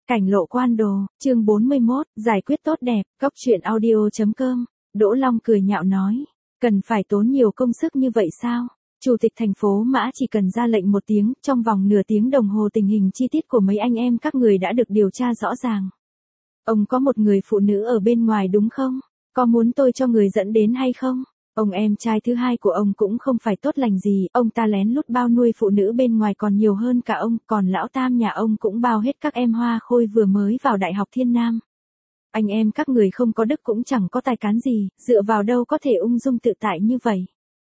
Cảnh lộ quan đồ, chương 41, giải quyết tốt đẹp, góc chuyện audio.com. Đỗ Long cười nhạo nói, cần phải tốn nhiều công sức như vậy sao? Chủ tịch thành phố Mã chỉ cần ra lệnh một tiếng, trong vòng nửa tiếng đồng hồ tình hình chi tiết của mấy anh em các người đã được điều tra rõ ràng. Ông có một người phụ nữ ở bên ngoài đúng không? Có muốn tôi cho người dẫn đến hay không? Ông em trai thứ hai của ông cũng không phải tốt lành gì, ông ta lén lút bao nuôi phụ nữ bên ngoài còn nhiều hơn cả ông, còn lão tam nhà ông cũng bao hết các em hoa khôi vừa mới vào Đại học Thiên Nam. Anh em các người không có đức cũng chẳng có tài cán gì, dựa vào đâu có thể ung dung tự tại như vậy.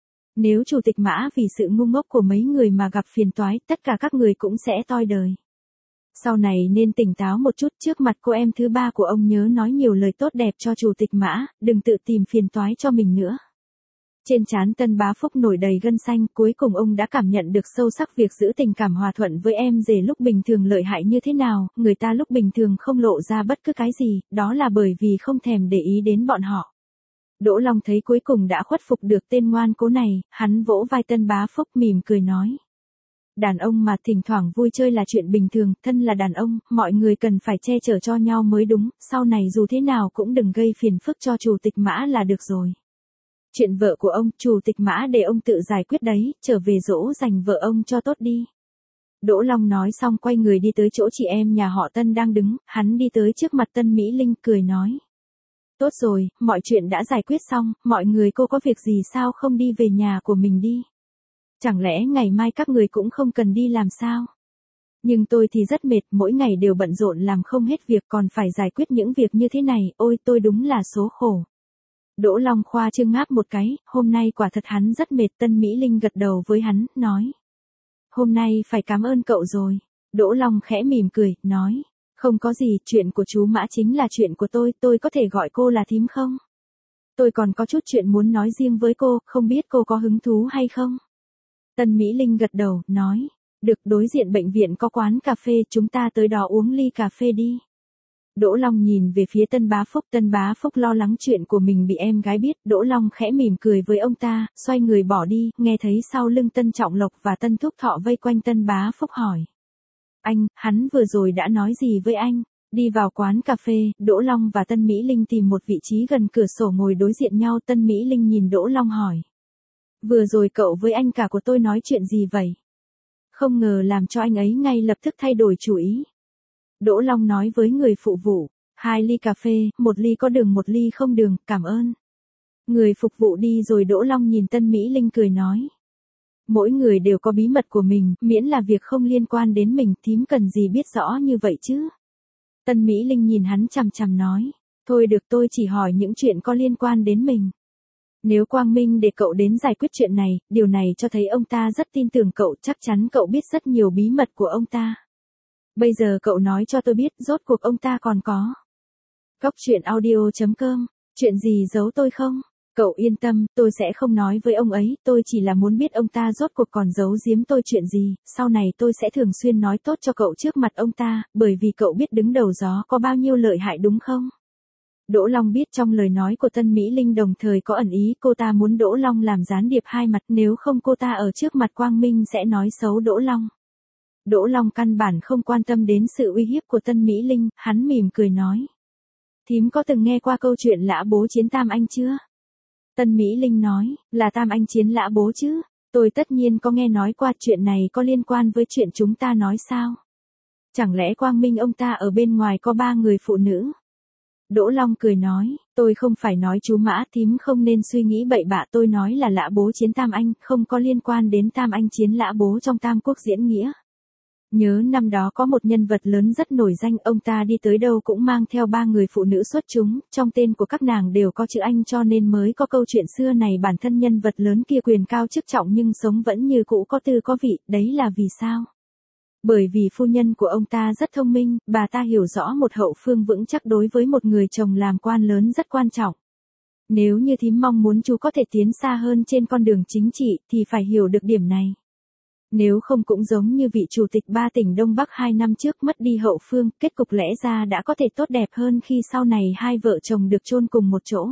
Nếu chủ tịch Mã vì sự ngu ngốc của mấy người mà gặp phiền toái, tất cả các người cũng sẽ toi đời. Sau này nên tỉnh táo một chút, trước mặt cô em thứ ba của ông nhớ nói nhiều lời tốt đẹp cho chủ tịch Mã, đừng tự tìm phiền toái cho mình nữa. Trên trán Tân Bá Phúc nổi đầy gân xanh, cuối cùng ông đã cảm nhận được sâu sắc việc giữ tình cảm hòa thuận với em rể lúc bình thường lợi hại như thế nào, người ta lúc bình thường không lộ ra bất cứ cái gì, đó là bởi vì không thèm để ý đến bọn họ. Đỗ Long thấy cuối cùng đã khuất phục được tên ngoan cố này, hắn vỗ vai Tân Bá Phúc mỉm cười nói. Đàn ông mà thỉnh thoảng vui chơi là chuyện bình thường, thân là đàn ông, mọi người cần phải che chở cho nhau mới đúng, sau này dù thế nào cũng đừng gây phiền phức cho chủ tịch Mã là được rồi. Chuyện vợ của ông, chủ tịch Mã để ông tự giải quyết đấy, trở về dỗ dành vợ ông cho tốt đi. Đỗ Long nói xong quay người đi tới chỗ chị em nhà họ Tân đang đứng, hắn đi tới trước mặt Tân Mỹ Linh cười nói. Tốt rồi, mọi chuyện đã giải quyết xong, mọi người cô có việc gì sao không đi về nhà của mình đi? Chẳng lẽ ngày mai các người cũng không cần đi làm sao? Nhưng tôi thì rất mệt, mỗi ngày đều bận rộn làm không hết việc còn phải giải quyết những việc như thế này, ôi tôi đúng là số khổ. Đỗ Long khoa trương ngáp một cái, hôm nay quả thật hắn rất mệt. Tân Mỹ Linh gật đầu với hắn, nói. Hôm nay phải cảm ơn cậu rồi. Đỗ Long khẽ mỉm cười, nói. Không có gì, chuyện của chú Mã chính là chuyện của tôi có thể gọi cô là thím không? Tôi còn có chút chuyện muốn nói riêng với cô, không biết cô có hứng thú hay không? Tân Mỹ Linh gật đầu, nói. Được, đối diện bệnh viện có quán cà phê, chúng ta tới đó uống ly cà phê đi. Đỗ Long nhìn về phía Tân Bá Phúc lo lắng chuyện của mình bị em gái biết, Đỗ Long khẽ mỉm cười với ông ta, xoay người bỏ đi, nghe thấy sau lưng Tân Trọng Lộc và Tân Thúc Thọ vây quanh Tân Bá Phúc hỏi. Anh, hắn vừa rồi đã nói gì với anh? Đi vào quán cà phê, Đỗ Long và Tân Mỹ Linh tìm một vị trí gần cửa sổ ngồi đối diện nhau. Tân Mỹ Linh nhìn Đỗ Long hỏi. Vừa rồi cậu với anh cả của tôi nói chuyện gì vậy? Không ngờ làm cho anh ấy ngay lập tức thay đổi chủ ý. Đỗ Long nói với người phụ vụ, 2 ly cà phê, 1 ly có đường 1 ly không đường, cảm ơn. Người phục vụ đi rồi. Đỗ Long nhìn Tân Mỹ Linh cười nói. Mỗi người đều có bí mật của mình, miễn là việc không liên quan đến mình, thím cần gì biết rõ như vậy chứ. Tân Mỹ Linh nhìn hắn chằm chằm nói, thôi được tôi chỉ hỏi những chuyện có liên quan đến mình. Nếu Quang Minh để cậu đến giải quyết chuyện này, điều này cho thấy ông ta rất tin tưởng cậu, chắc chắn cậu biết rất nhiều bí mật của ông ta. Bây giờ cậu nói cho tôi biết rốt cuộc ông ta còn có. Góc chuyện audio.com, chuyện gì giấu tôi không? Cậu yên tâm, tôi sẽ không nói với ông ấy, tôi chỉ là muốn biết ông ta rốt cuộc còn giấu giếm tôi chuyện gì, sau này tôi sẽ thường xuyên nói tốt cho cậu trước mặt ông ta, bởi vì cậu biết đứng đầu gió có bao nhiêu lợi hại đúng không? Đỗ Long biết trong lời nói của Tân Mỹ Linh đồng thời có ẩn ý, cô ta muốn Đỗ Long làm gián điệp hai mặt, nếu không cô ta ở trước mặt Quang Minh sẽ nói xấu Đỗ Long. Đỗ Long căn bản không quan tâm đến sự uy hiếp của Tân Mỹ Linh, hắn mỉm cười nói. Thím có từng nghe qua câu chuyện Lã Bố Chiến Tam Anh chưa? Tân Mỹ Linh nói, là Tam Anh chiến Lã Bố chứ? Tôi tất nhiên có nghe nói qua, chuyện này có liên quan với chuyện chúng ta nói sao? Chẳng lẽ Quang Minh ông ta ở bên ngoài có 3 người phụ nữ? Đỗ Long cười nói, tôi không phải nói chú Mã, thím không nên suy nghĩ bậy bạ, tôi nói là Lã Bố Chiến Tam Anh, không có liên quan đến Tam Anh chiến Lã Bố trong Tam Quốc diễn nghĩa. Nhớ năm đó có một nhân vật lớn rất nổi danh, ông ta đi tới đâu cũng mang theo 3 người phụ nữ xuất chúng, trong tên của các nàng đều có chữ Anh cho nên mới có câu chuyện xưa này. Bản thân nhân vật lớn kia quyền cao chức trọng nhưng sống vẫn như cũ có tư có vị, đấy là vì sao? Bởi vì phu nhân của ông ta rất thông minh, bà ta hiểu rõ một hậu phương vững chắc đối với một người chồng làm quan lớn rất quan trọng. Nếu như thím mong muốn chú có thể tiến xa hơn trên con đường chính trị thì phải hiểu được điểm này. Nếu không cũng giống như vị chủ tịch 3 tỉnh Đông Bắc 2 năm trước mất đi hậu phương, kết cục lẽ ra đã có thể tốt đẹp hơn khi sau này hai vợ chồng được chôn cùng một chỗ.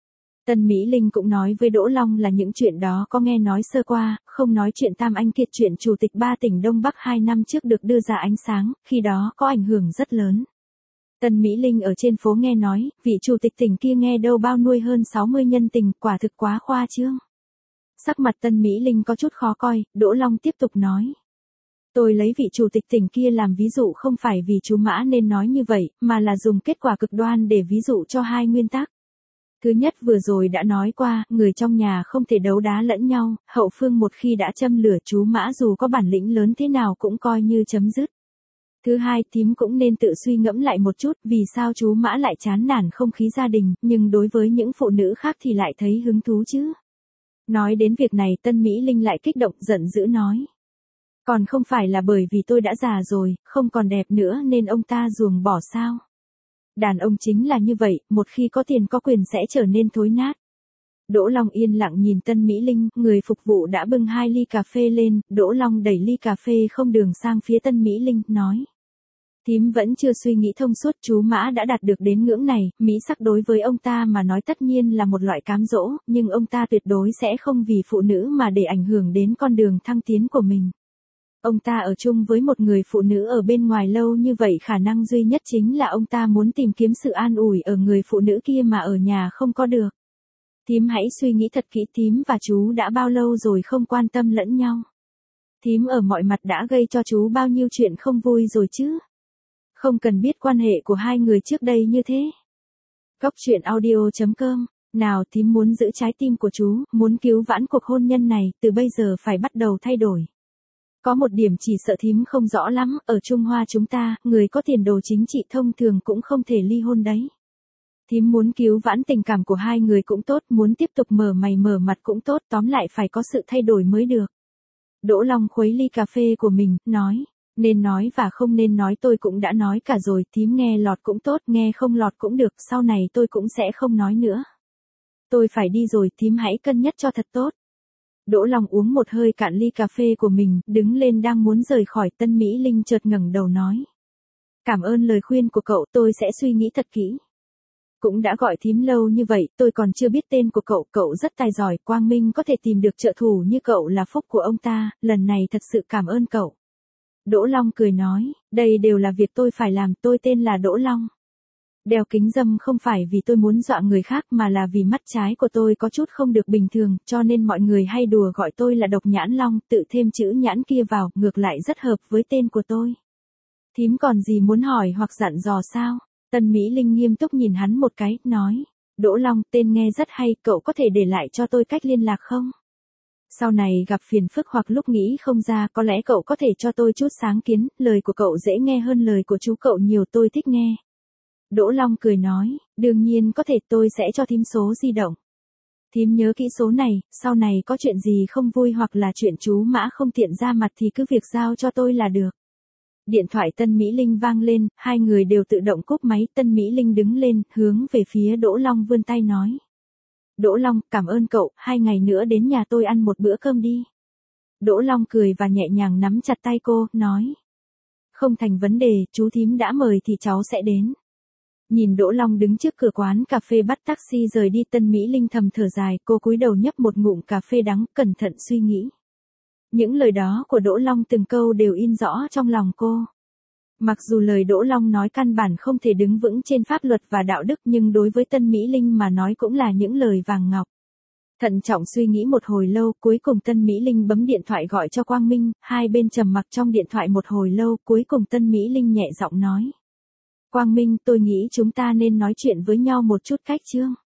Tân Mỹ Linh cũng nói với Đỗ Long là những chuyện đó có nghe nói sơ qua, không nói chuyện Tam Anh Kiệt, chuyện chủ tịch 3 tỉnh Đông Bắc 2 năm trước được đưa ra ánh sáng, khi đó có ảnh hưởng rất lớn. Tân Mỹ Linh ở trên phố nghe nói, vị chủ tịch tỉnh kia nghe đâu bao nuôi hơn 60 nhân tình, quả thực quá khoa trương. Sắc mặt Tân Mỹ Linh có chút khó coi, Đỗ Long tiếp tục nói. Tôi lấy vị chủ tịch tỉnh kia làm ví dụ không phải vì chú Mã nên nói như vậy, mà là dùng kết quả cực đoan để ví dụ cho hai nguyên tắc. Thứ nhất vừa rồi đã nói qua, người trong nhà không thể đấu đá lẫn nhau, hậu phương một khi đã châm lửa chú Mã dù có bản lĩnh lớn thế nào cũng coi như chấm dứt. Thứ hai, thím cũng nên tự suy ngẫm lại một chút, vì sao chú Mã lại chán nản không khí gia đình, nhưng đối với những phụ nữ khác thì lại thấy hứng thú chứ. Nói đến việc này Tân Mỹ Linh lại kích động giận dữ nói. Còn không phải là bởi vì tôi đã già rồi, không còn đẹp nữa nên ông ta ruồng bỏ sao. Đàn ông chính là như vậy, một khi có tiền có quyền sẽ trở nên thối nát. Đỗ Long yên lặng nhìn Tân Mỹ Linh, người phục vụ đã bưng 2 ly cà phê lên, Đỗ Long đẩy ly cà phê không đường sang phía Tân Mỹ Linh, nói. Thím vẫn chưa suy nghĩ thông suốt, chú Mã đã đạt được đến ngưỡng này, mỹ sắc đối với ông ta mà nói tất nhiên là một loại cám dỗ, nhưng ông ta tuyệt đối sẽ không vì phụ nữ mà để ảnh hưởng đến con đường thăng tiến của mình. Ông ta ở chung với một người phụ nữ ở bên ngoài lâu như vậy khả năng duy nhất chính là ông ta muốn tìm kiếm sự an ủi ở người phụ nữ kia mà ở nhà không có được. Thím hãy suy nghĩ thật kỹ, thím và chú đã bao lâu rồi không quan tâm lẫn nhau. Thím ở mọi mặt đã gây cho chú bao nhiêu chuyện không vui rồi chứ. Không cần biết quan hệ của hai người trước đây như thế. Cóc truyện audio.com. Nào thím muốn giữ trái tim của chú, muốn cứu vãn cuộc hôn nhân này, từ bây giờ phải bắt đầu thay đổi. Có một điểm chỉ sợ thím không rõ lắm, ở Trung Hoa chúng ta, người có tiền đồ chính trị thông thường cũng không thể ly hôn đấy. Thím muốn cứu vãn tình cảm của hai người cũng tốt, muốn tiếp tục mở mày mở mặt cũng tốt, tóm lại phải có sự thay đổi mới được. Đỗ Long khuấy ly cà phê của mình, nói. Nên nói và không nên nói tôi cũng đã nói cả rồi, thím nghe lọt cũng tốt, nghe không lọt cũng được, sau này tôi cũng sẽ không nói nữa. Tôi phải đi rồi, thím hãy cân nhắc cho thật tốt. Đỗ Long uống một hơi cạn ly cà phê của mình, đứng lên đang muốn rời khỏi, Tân Mỹ Linh chợt ngẩng đầu nói. Cảm ơn lời khuyên của cậu, tôi sẽ suy nghĩ thật kỹ. Cũng đã gọi thím lâu như vậy, tôi còn chưa biết tên của cậu, cậu rất tài giỏi, Quang Minh có thể tìm được trợ thủ như cậu là phúc của ông ta, lần này thật sự cảm ơn cậu. Đỗ Long cười nói, đây đều là việc tôi phải làm, tôi tên là Đỗ Long. Đeo kính râm không phải vì tôi muốn dọa người khác mà là vì mắt trái của tôi có chút không được bình thường, cho nên mọi người hay đùa gọi tôi là Độc Nhãn Long, tự thêm chữ nhãn kia vào, ngược lại rất hợp với tên của tôi. Thím còn gì muốn hỏi hoặc dặn dò sao? Tân Mỹ Linh nghiêm túc nhìn hắn một cái, nói, Đỗ Long, tên nghe rất hay, cậu có thể để lại cho tôi cách liên lạc không? Sau này gặp phiền phức hoặc lúc nghĩ không ra có lẽ cậu có thể cho tôi chút sáng kiến, lời của cậu dễ nghe hơn lời của chú cậu nhiều, tôi thích nghe. Đỗ Long cười nói, đương nhiên có thể, tôi sẽ cho thím số di động. Thím nhớ kỹ số này, sau này có chuyện gì không vui hoặc là chuyện chú Mã không tiện ra mặt thì cứ việc giao cho tôi là được. Điện thoại Tân Mỹ Linh vang lên, hai người đều tự động cúp máy, Tân Mỹ Linh đứng lên, hướng về phía Đỗ Long vươn tay nói. Đỗ Long, cảm ơn cậu, 2 ngày nữa đến nhà tôi ăn một bữa cơm đi. Đỗ Long cười và nhẹ nhàng nắm chặt tay cô, nói. Không thành vấn đề, chú thím đã mời thì cháu sẽ đến. Nhìn Đỗ Long đứng trước cửa quán cà phê bắt taxi rời đi, Tân Mỹ Linh thầm thở dài, cô cúi đầu nhấp một ngụm cà phê đắng, cẩn thận suy nghĩ. Những lời đó của Đỗ Long từng câu đều in rõ trong lòng cô. Mặc dù lời Đỗ Long nói căn bản không thể đứng vững trên pháp luật và đạo đức nhưng đối với Tân Mỹ Linh mà nói cũng là những lời vàng ngọc. Thận trọng suy nghĩ một hồi lâu, cuối cùng Tân Mỹ Linh bấm điện thoại gọi cho Quang Minh, hai bên trầm mặc trong điện thoại một hồi lâu, cuối cùng Tân Mỹ Linh nhẹ giọng nói. Quang Minh, tôi nghĩ chúng ta nên nói chuyện với nhau một chút cách chương.